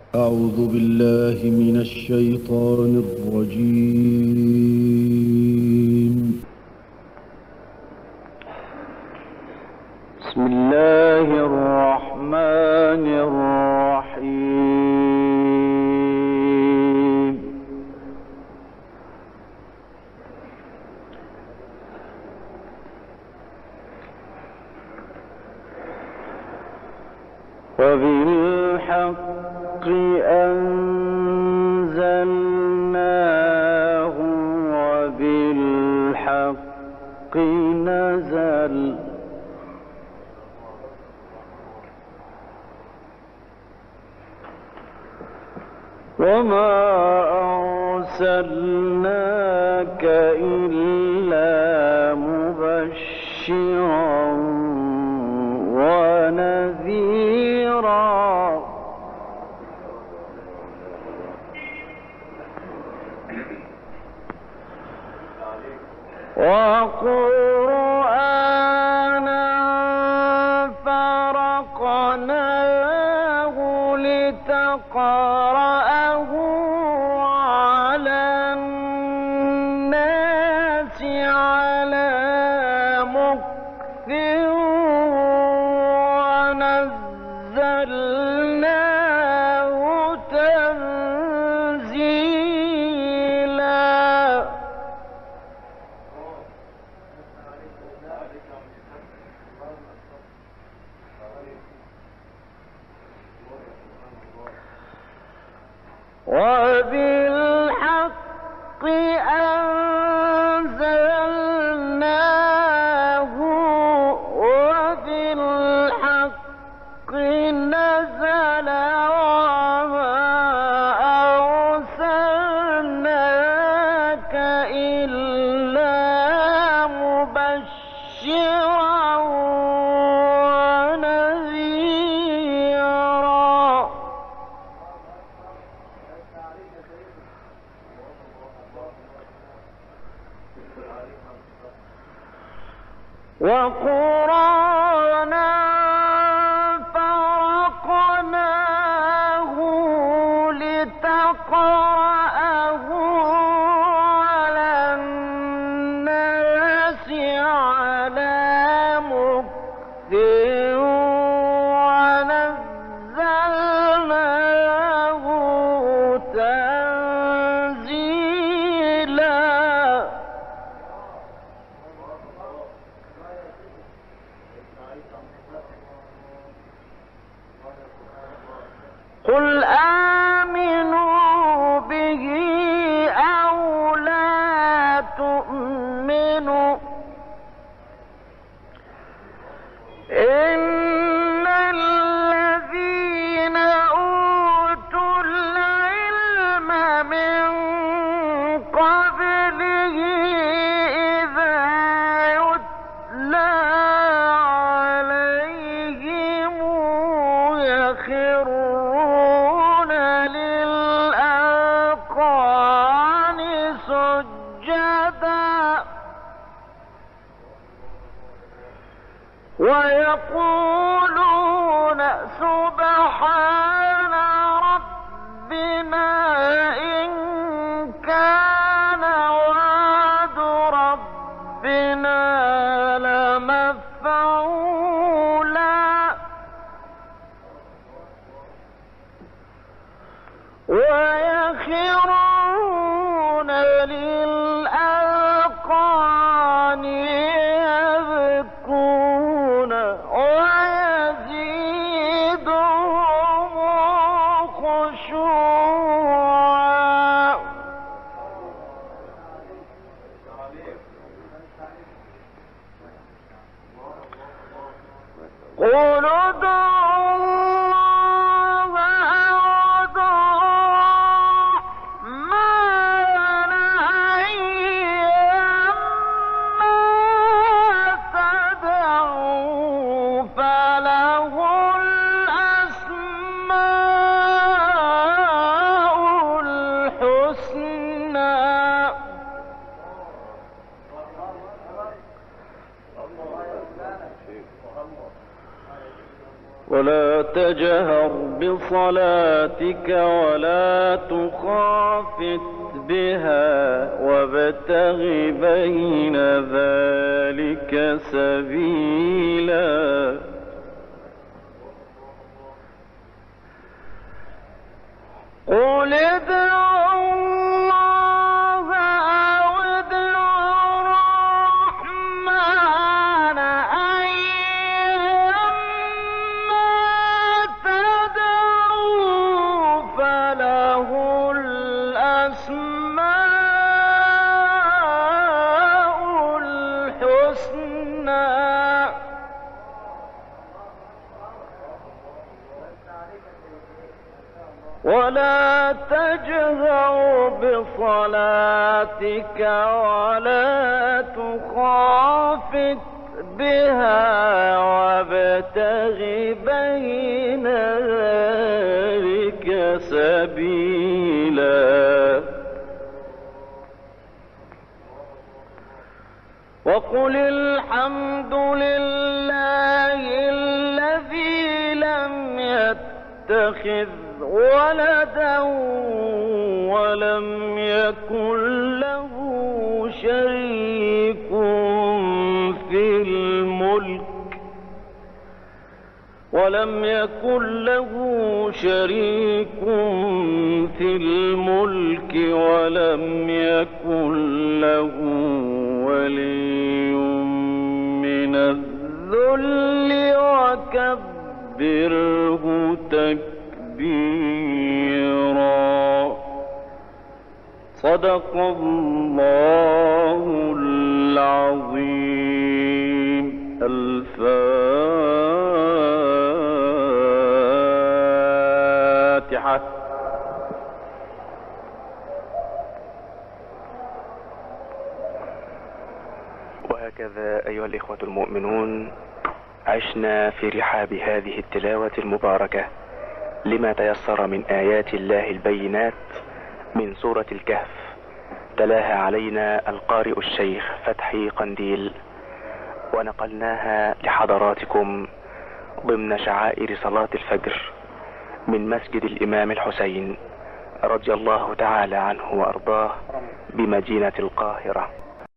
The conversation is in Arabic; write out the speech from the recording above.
أعوذ بالله من الشيطان الرجيم. بسم الله الرحمن الرحيم. وبالحق أنزلناه وبالحق نزل وما أرسلناك إلا مبشرا ونذيرا وقرآنا فرقناه لتقرأه على الناس على مكث ونزلناه تنزيلا. وبالحق أنزلناه وبالحق نزل وما أرسلناك إلا مبشرا ونذيرا. وقرآنا فرقناه لتقرأه على الناس على مكث ونزلناه تنزيلا. قل آمنوا به أو لا تؤمنوا إن الذين أوتوا العلم من قبله إذا يتلى عليهم يخرون للأذقان سجدا ويقولون سبحان ربنا إن كان وعد ربنا لمفعولا ويخرون للأذقان يبكون ويزيدهم خشوعا. قل ادعوا الله أو ادعوا الرحمن أيما تدعوا فله الأسماء الحسنى. ولا تجهر بصلاتك ولا تخافت بها وابتغ بين ذلك سبيلا قل ادعوا الله أو ادعوا الرحمن أيما تدعوا فله الأسماء الحسنى ولا تجهر بصلاتك ولا تخافت بها وابتغ بين ذلك سبيلا وقل الحمد لله الذي لم يتخذ ولدا ولم يكن له شريك في الملك ولم يكن له ولي من الذل وكبره تكبيرا صدق الله العظيم. الفاتحة. وهكذا أيها الإخوة المؤمنون عشنا في رحاب هذه التلاوة المباركة لما تيسر من آيات الله البينات من سورة الكهف، تلاها علينا القارئ الشيخ فتحي قنديل، ونقلناها لحضراتكم ضمن شعائر صلاة الفجر من مسجد الإمام الحسين رضي الله تعالى عنه وأرضاه بمدينة القاهرة.